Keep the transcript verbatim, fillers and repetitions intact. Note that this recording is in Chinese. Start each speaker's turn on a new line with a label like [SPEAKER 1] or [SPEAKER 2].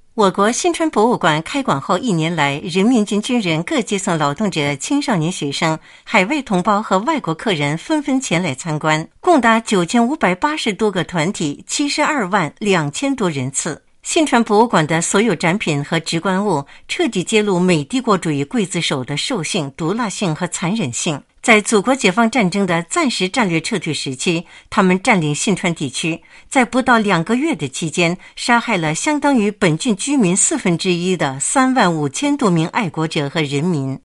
[SPEAKER 1] 我国新川博物馆开馆后一年来，人民军军人、各阶层劳动者、青少年学生、海外同胞和外国客人纷纷前来参观，共达九千五百八十多个团体，七十二万两千多人次。新川博物馆的所有展品和直观物彻底揭露美帝国主义刽子手的兽性、毒辣性和残忍性。在祖国解放战争的暂时战略撤退时期，他们占领信川地区，在不到两个月的期间，杀害了相当于本郡居民四分之一的三万五千多名爱国者和人民。